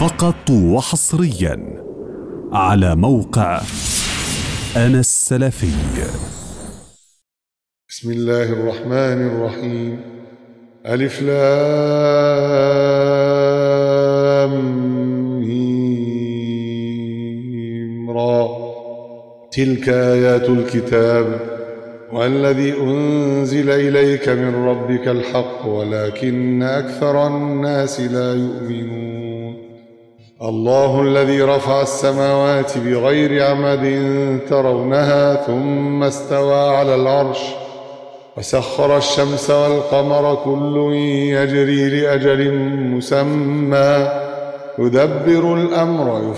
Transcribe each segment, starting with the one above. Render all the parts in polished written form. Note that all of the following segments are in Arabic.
فقط وحصريا على موقع أنا السلفي. بسم الله الرحمن الرحيم. ألف لام ميم را، تلك آيات الكتاب والذي أنزل إليك من ربك الحق ولكن أكثر الناس لا يؤمنون. الله الذي رفع السماوات بغير عمد ترونها ثم استوى على العرش وسخر الشمس والقمر كل يجري لأجل مسمى يدبر الأمر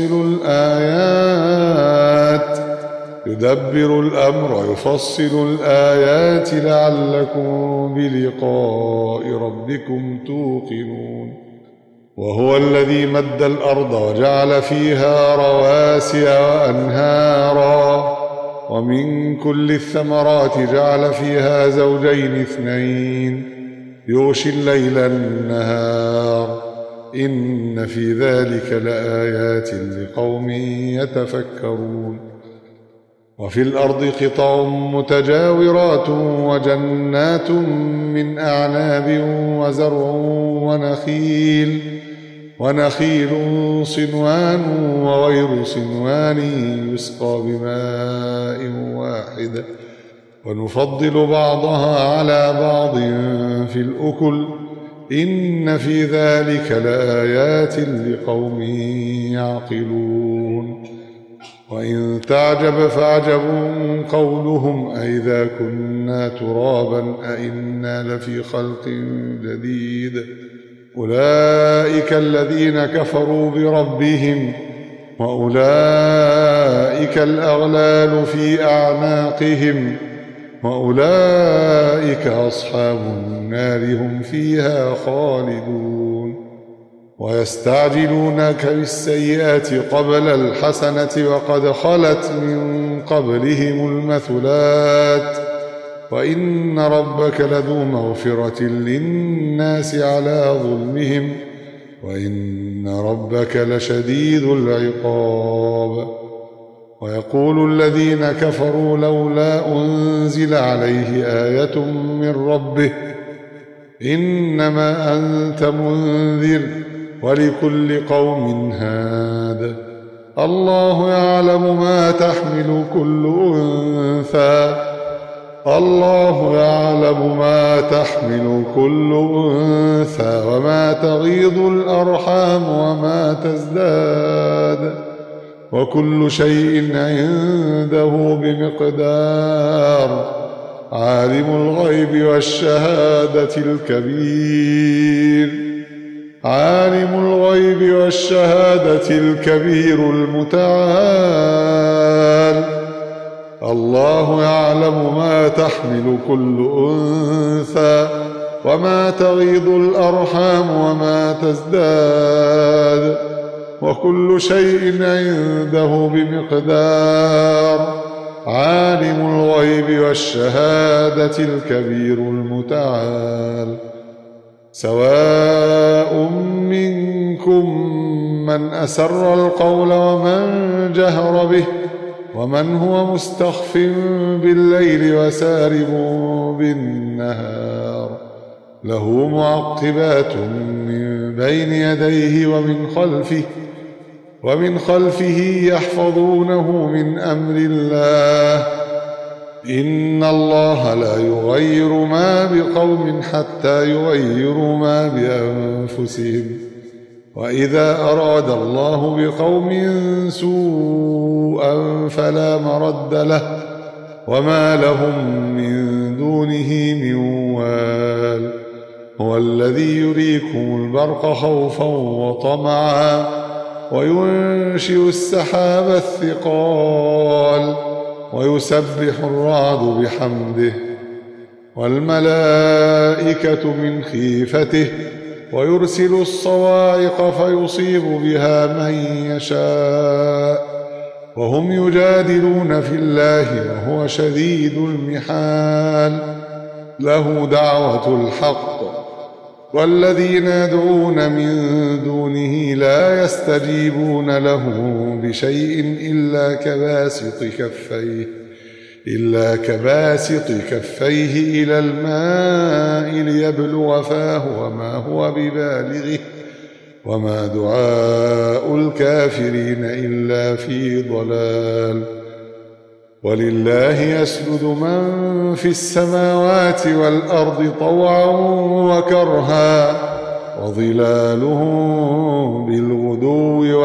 يفصل الآيات لعلكم بلقاء ربكم توقنون. وهو الذي مد الأرض وجعل فيها رواسي وأنهارا ومن كل الثمرات جعل فيها زوجين اثنين يغشي الليل النهار إن في ذلك لآيات لقوم يتفكرون. وفي الأرض قطع متجاورات وجنات من أعناب وزرع ونخيل صنوان وغير صنوان يسقى بماء واحد ونفضل بعضها على بعض في الأكل إن في ذلك لآيات لقوم يعقلون. وإن تعجب فعجب قولهم أئذا كنا ترابا أئنا لفي خلق جديد أولئك الذين كفروا بربهم وأولئك الأغلال في أعناقهم وأولئك أصحاب النار هم فيها خالدون. ويستعجلونك بالسيئات قبل الحسنة وقد خلت من قبلهم المثلات وإن ربك لذو مغفرة للناس على ظلمهم وإن ربك لشديد العقاب. ويقول الذين كفروا لولا أنزل عليه آية من ربه إنما أنت منذر ولكل قوم هاد الله يعلم ما تحمل كل أنثى وما تغيض الأرحام وما تزداد وكل شيء عنده بمقدار. عالم الغيب والشهادة الكبير المتعال. الله يعلم ما تحمل كل أنثى وما تغيض الأرحام وما تزداد وكل شيء عنده بمقدار. عالم الغيب والشهادة الكبير المتعال. سواء منكم من أسر القول ومن جهر به ومن هو مستخف بالليل وسارب بالنهار له معقبات من بين يديه ومن خلفه يحفظونه من أمر الله إن الله لا يغير ما بقوم حتى يغيروا ما بأنفسهم وإذا أراد الله بقوم سوءا فلا مرد له وما لهم من دونه من وال. هو الذي يريكم البرق خوفا وطمعا وينشئ السحاب الثقال ويسبح الرعد بحمده والملائكة من خيفته ويرسل الصواعق فيصيب بها من يشاء وهم يجادلون في الله وهو شديد المحال. له دعوة الحق والذين يدعون من دونه لا يستجيبون له بشيء إلا كباسط كفيه إلى الماء ليبلغ فاه وما هو ببالغه وما دعاء الكافرين إلا في ضلال. ولله يسجد من في السماوات والأرض طوعا وكرها وظلالهم بالغدو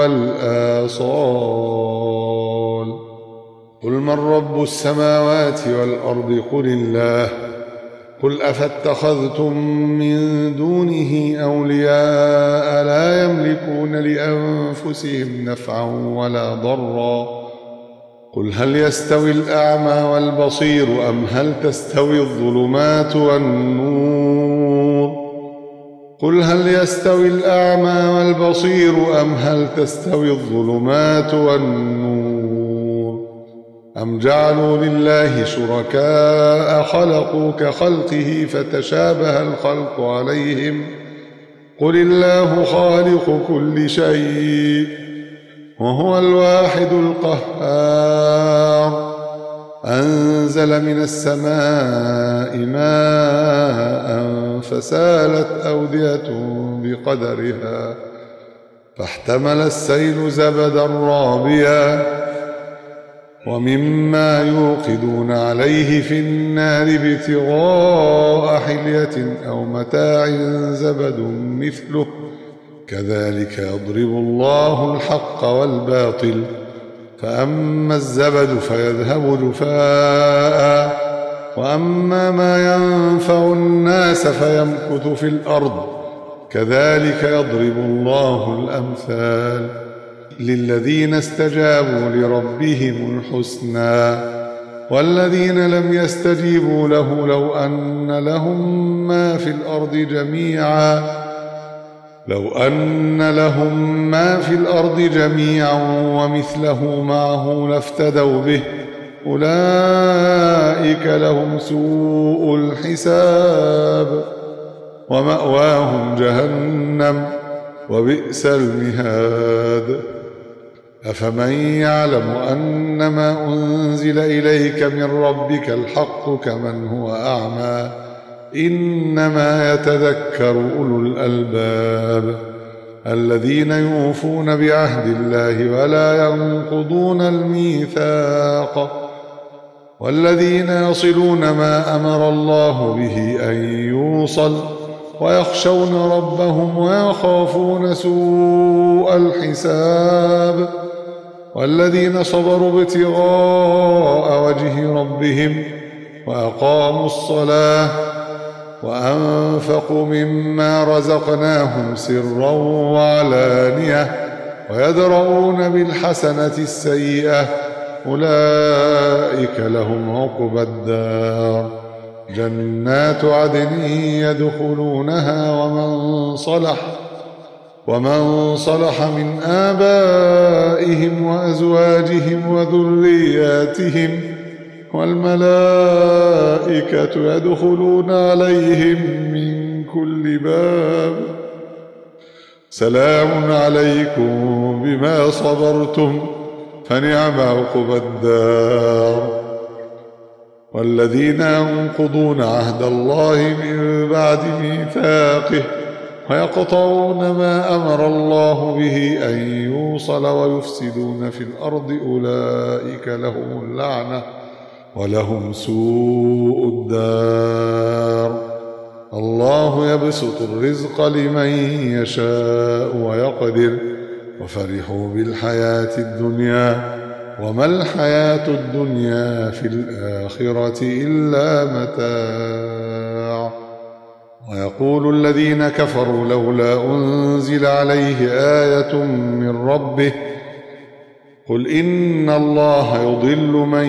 والآصال. قل من رب السماوات والأرض قل الله. قل أفاتخذتم من دونه أولياء لا يملكون لأنفسهم نفعا ولا ضرا. قل هل يستوي الأعمى والبصير أم هل تستوي الظلمات والنور. قل هل يستوي الأعمى والبصير أم هل تستوي الظلمات والنور. أم جعلوا لله شركاء خلقوا كخلقه فتشابه الخلق عليهم. قل الله خالق كل شيء وهو الواحد القهار. أنزل من السماء ماء فسالت أودية بقدرها فاحتمل السيل زبدا رابيا ومما يوقدون عليه في النار ابتغاء حلية أو متاع زبد مثله كذلك يضرب الله الحق والباطل فأما الزبد فيذهب جفاء وأما ما ينفع الناس فيمكث في الأرض كذلك يضرب الله الأمثال. للذين استجابوا لربهم الحسنى والذين لم يستجيبوا له لو أن لهم ما في الأرض جميعا ومثله معه لافتدوا به أولئك لهم سوء الحساب ومأواهم جهنم وبئس المهاد. أفمن يعلم أنما أنزل إليك من ربك الحق كمن هو أعمى إنما يتذكر أولو الألباب الذين يوفون بعهد الله ولا ينقضون الميثاق والذين يصلون ما أمر الله به أن يوصل ويخشون ربهم ويخافون سوء الحساب والذين صبروا ابتغاء وجه ربهم وأقاموا الصلاة وأنفقوا مما رزقناهم سرا وعلانية ويدرؤون بالحسنة السيئة أولئك لهم عقبى الدار جنات عدن يدخلونها ومن صلح من آبائهم وأزواجهم وذرياتهم والملائكة يدخلون عليهم من كل باب سلام عليكم بما صبرتم فنعم عقبى الدار. والذين ينقضون عهد الله من بعد ميثاقه ويقطعون ما أمر الله به أن يوصل ويفسدون في الأرض أولئك لهم اللعنة ولهم سوء الدار. الله يبسط الرزق لمن يشاء ويقدر وفرحوا بالحياة الدنيا وما الحياة الدنيا في الآخرة إلا متاع. ويقول الذين كفروا لولا أنزل عليه آية من ربه قل إن الله يضل من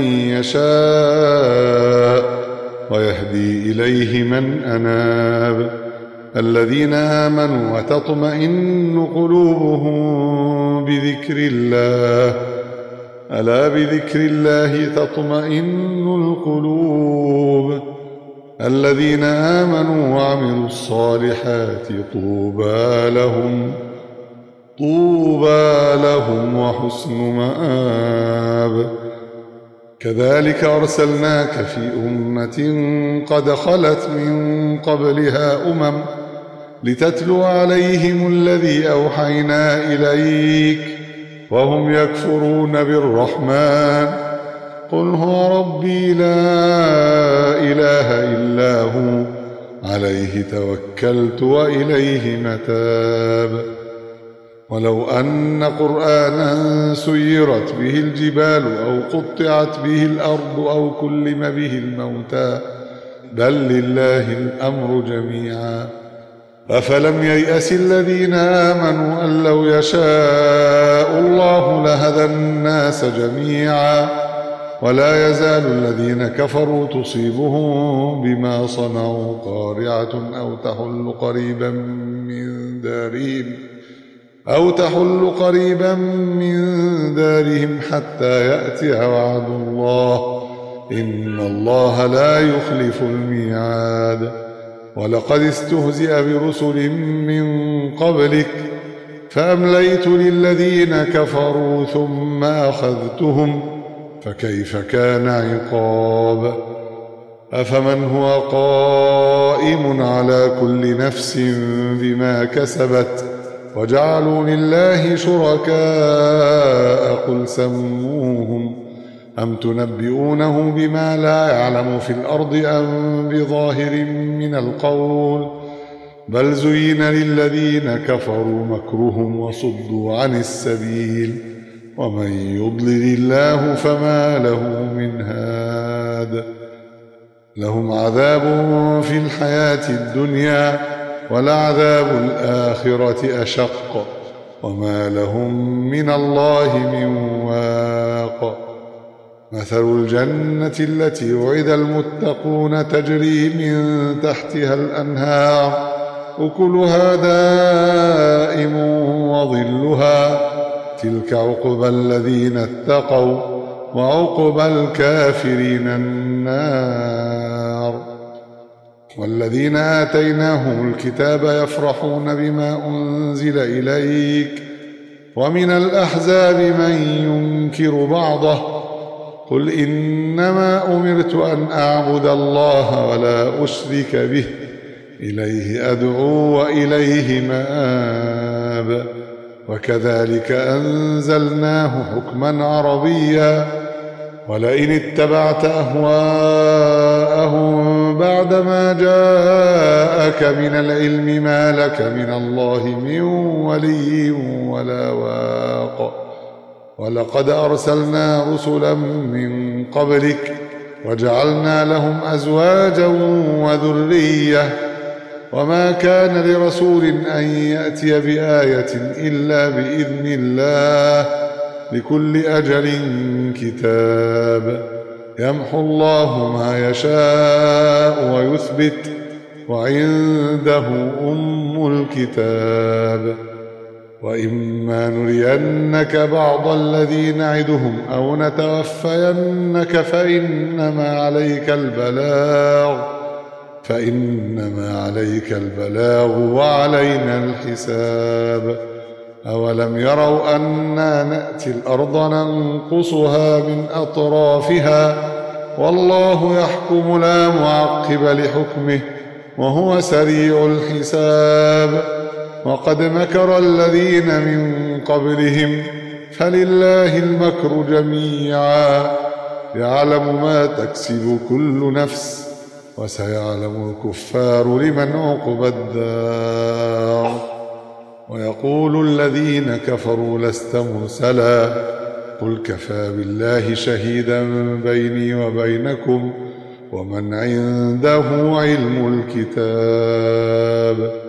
يشاء ويهدي إليه من أناب. الذين آمنوا وتطمئن قلوبهم بذكر الله ألا بذكر الله تطمئن القلوب. الذين آمنوا وعملوا الصالحات طوبى لهم وحسن مآب. كذلك أرسلناك في أمة قد خلت من قبلها لتتلو عليهم الذي أوحينا إليك وهم يكفرون بالرحمن. قل هو ربي لا إله إلا هو عليه توكلت وإليه متاب. ولو أن قرآنا سيرت به الجبال أو قطعت به الأرض أو كلم به الموتى بل لله الأمر جميعا. أفلم ييأس الذين آمنوا أن لو يشاء الله لهدى الناس جميعا ولا يزال الذين كفروا تصيبهم بما صنعوا قارعة أو تحل قريبا من دارهم حتى يأتي وعد الله إن الله لا يخلف الميعاد. ولقد استهزئ برسل من قبلك فأمليت للذين كفروا ثم أخذتهم فكيف كان عقاب. أفمن هو قائم على كل نفس بما كسبت وجعلوا لله شركاء قل سموهم أم تنبئونه بما لا يعلم في الأرض أم بظاهر من القول بل زين للذين كفروا مكرهم وصدوا عن السبيل ومن يضلل الله فما له من هاد. لهم عذاب في الحياة الدنيا ولعذاب الآخرة أشق وما لهم من الله من واق. مثل الجنة التي وعد المتقون تجري من تحتها الأنهار أكلها دائم وظلها تلك عقبى الذين اتقوا وعقبى الكافرين النار. والذين آتيناهم الكتاب يفرحون بما أنزل إليك ومن الأحزاب من ينكر بعضه قل إنما أمرت أن أعبد الله ولا أشرك به إليه أدعو وإليه مآب. وكذلك أنزلناه حكما عربيا ولئن اتبعت أهواءهم بعدما جاءك من العلم ما لك من الله من ولي ولا واق. ولقد أرسلنا رسلا من قبلك وجعلنا لهم أزواجا وذرية وما كان لرسول أن يأتي بآية إلا بإذن الله لكل أجل كتاب. يمحو الله ما يشاء ويثبت وعنده أم الكتاب. وإما نرينك بعض الذي نعدهم أو نتوفينك فإنما عليك البلاغ وعلينا الحساب. أولم يروا أنا نأتي الأرض ننقصها من أطرافها والله يحكم لا معقب لحكمه وهو سريع الحساب. وقد مكر الذين من قبلهم فلله المكر جميعا يعلم ما تكسب كل نفس وسيعلم الكفار لمن عقبى الدار. ويقول الذين كفروا لست مرسلا قل كفى بالله شهيدا بيني وبينكم ومن عنده علم الكتاب.